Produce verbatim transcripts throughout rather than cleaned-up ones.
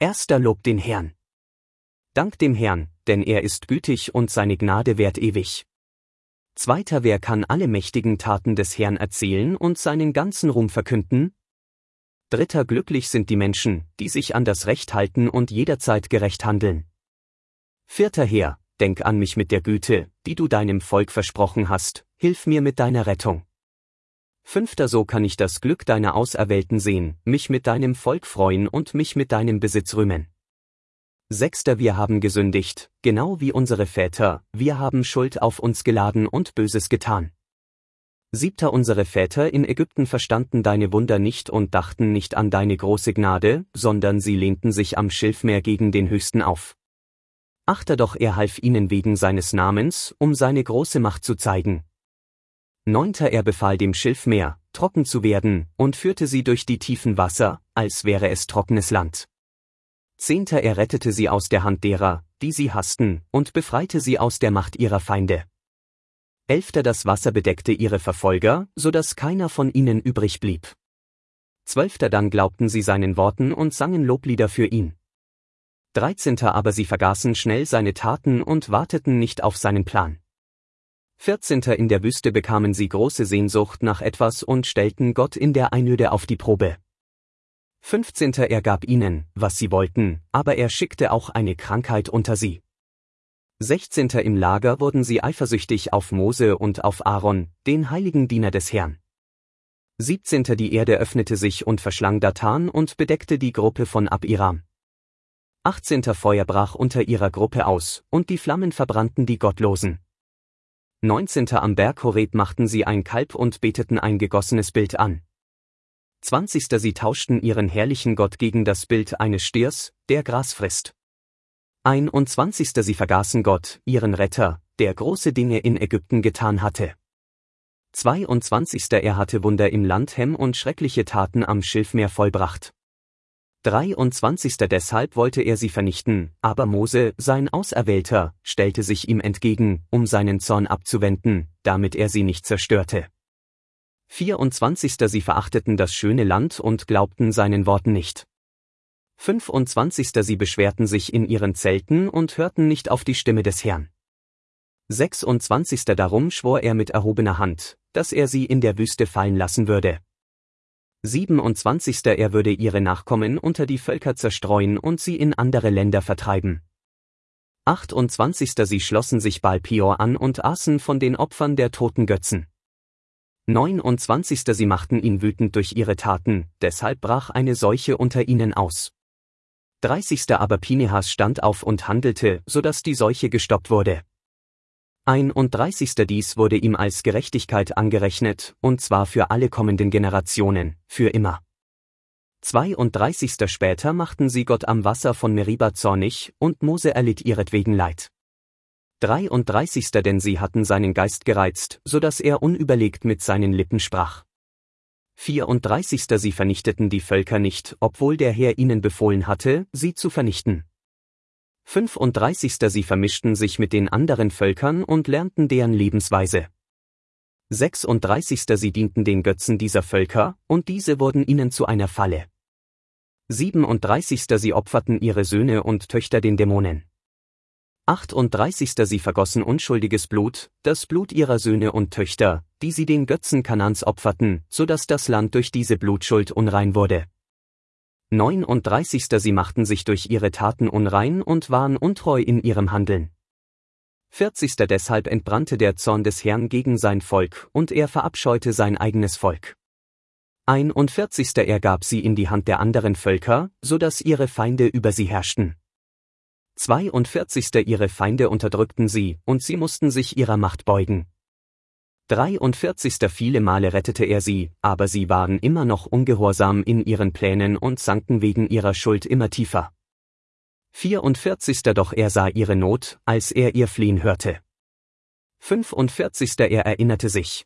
Erster Lob den Herrn. Dank dem Herrn, denn er ist gütig und seine Gnade währt ewig. Zweiter, wer kann alle mächtigen Taten des Herrn erzählen und seinen ganzen Ruhm verkünden? Dritter, glücklich sind die Menschen, die sich an das Recht halten und jederzeit gerecht handeln. Vierter, Herr, denk an mich mit der Güte, die du deinem Volk versprochen hast, hilf mir mit deiner Rettung. Fünfter, so kann ich das Glück deiner Auserwählten sehen, mich mit deinem Volk freuen und mich mit deinem Besitz rühmen. Sechster, wir haben gesündigt, genau wie unsere Väter, wir haben Schuld auf uns geladen und Böses getan. Siebter, unsere Väter in Ägypten verstanden deine Wunder nicht und dachten nicht an deine große Gnade, sondern sie lehnten sich am Schilfmeer gegen den Höchsten auf. Achter, doch er half ihnen wegen seines Namens, um seine große Macht zu zeigen. Neunter, er befahl dem Schilfmeer, trocken zu werden, und führte sie durch die tiefen Wasser, als wäre es trockenes Land. Zehnter, er rettete sie aus der Hand derer, die sie hassten, und befreite sie aus der Macht ihrer Feinde. Elfter, das Wasser bedeckte ihre Verfolger, so dass keiner von ihnen übrig blieb. Zwölfter, dann glaubten sie seinen Worten und sangen Loblieder für ihn. Dreizehnter, aber sie vergaßen schnell seine Taten und warteten nicht auf seinen Plan. Vierzehnter, in der Wüste bekamen sie große Sehnsucht nach etwas und stellten Gott in der Einöde auf die Probe. Fünfzehnter, er gab ihnen, was sie wollten, aber er schickte auch eine Krankheit unter sie. Sechzehnter, im Lager wurden sie eifersüchtig auf Mose und auf Aaron, den heiligen Diener des Herrn. Siebzehnter, die Erde öffnete sich und verschlang Datan und bedeckte die Gruppe von Abiram. Achtzehnter, Feuer brach unter ihrer Gruppe aus, und die Flammen verbrannten die Gottlosen. Neunzehnter, am Berg Horeb machten sie ein Kalb und beteten ein gegossenes Bild an. Zwanzigster, sie tauschten ihren herrlichen Gott gegen das Bild eines Stiers, der Gras frisst. Einundzwanzigster, sie vergaßen Gott, ihren Retter, der große Dinge in Ägypten getan hatte. Zweiundzwanzigster, er hatte Wunder im Land Hem und schreckliche Taten am Schilfmeer vollbracht. Dreiundzwanzigster, deshalb wollte er sie vernichten, aber Mose, sein Auserwählter, stellte sich ihm entgegen, um seinen Zorn abzuwenden, damit er sie nicht zerstörte. Vierundzwanzigster, sie verachteten das schöne Land und glaubten seinen Worten nicht. Fünfundzwanzigster, sie beschwerten sich in ihren Zelten und hörten nicht auf die Stimme des Herrn. Sechsundzwanzigster, darum schwor er mit erhobener Hand, dass er sie in der Wüste fallen lassen würde. Siebenundzwanzigster, er würde ihre Nachkommen unter die Völker zerstreuen und sie in andere Länder vertreiben. Achtundzwanzigster, sie schlossen sich Baal Peor an und aßen von den Opfern der toten Götzen. Neunundzwanzigster, sie machten ihn wütend durch ihre Taten, deshalb brach eine Seuche unter ihnen aus. Dreißigster, aber Pinehas stand auf und handelte, so dass die Seuche gestoppt wurde. Einunddreißigster, dies wurde ihm als Gerechtigkeit angerechnet, und zwar für alle kommenden Generationen, für immer. Zweiunddreißigster, später machten sie Gott am Wasser von Meriba zornig, und Mose erlitt ihretwegen Leid. Dreiunddreißigster, denn sie hatten seinen Geist gereizt, so dass er unüberlegt mit seinen Lippen sprach. Vierunddreißigster, sie vernichteten die Völker nicht, obwohl der Herr ihnen befohlen hatte, sie zu vernichten. Fünfunddreißigster, sie vermischten sich mit den anderen Völkern und lernten deren Lebensweise. Sechsunddreißigster, sie dienten den Götzen dieser Völker, und diese wurden ihnen zu einer Falle. Siebenunddreißigster, sie opferten ihre Söhne und Töchter den Dämonen. Achtunddreißigster, sie vergossen unschuldiges Blut, das Blut ihrer Söhne und Töchter, die sie den Götzen Kanaans opferten, so dass das Land durch diese Blutschuld unrein wurde. Neununddreißigster, sie machten sich durch ihre Taten unrein und waren untreu in ihrem Handeln. Vierzigster, deshalb entbrannte der Zorn des Herrn gegen sein Volk, und er verabscheute sein eigenes Volk. Einundvierzigster, er gab sie in die Hand der anderen Völker, so dass ihre Feinde über sie herrschten. Zweiundvierzigster, ihre Feinde unterdrückten sie, und sie mussten sich ihrer Macht beugen. Dreiundvierzigster, viele Male rettete er sie, aber sie waren immer noch ungehorsam in ihren Plänen und sanken wegen ihrer Schuld immer tiefer. Vierundvierzigster, doch er sah ihre Not, als er ihr Flehen hörte. Fünfundvierzigster, er erinnerte sich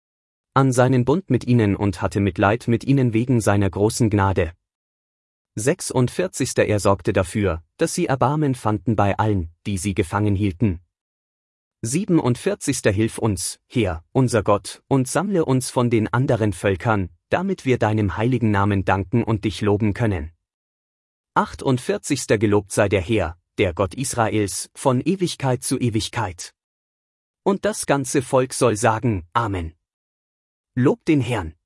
an seinen Bund mit ihnen und hatte Mitleid mit ihnen wegen seiner großen Gnade. Sechsundvierzigster, er sorgte dafür, dass sie Erbarmen fanden bei allen, die sie gefangen hielten. Siebenundvierzigster, hilf uns, Herr, unser Gott, und sammle uns von den anderen Völkern, damit wir deinem heiligen Namen danken und dich loben können. achtundvierzig. Gelobt sei der Herr, der Gott Israels, von Ewigkeit zu Ewigkeit. Und das ganze Volk soll sagen, Amen. Lobt den Herrn.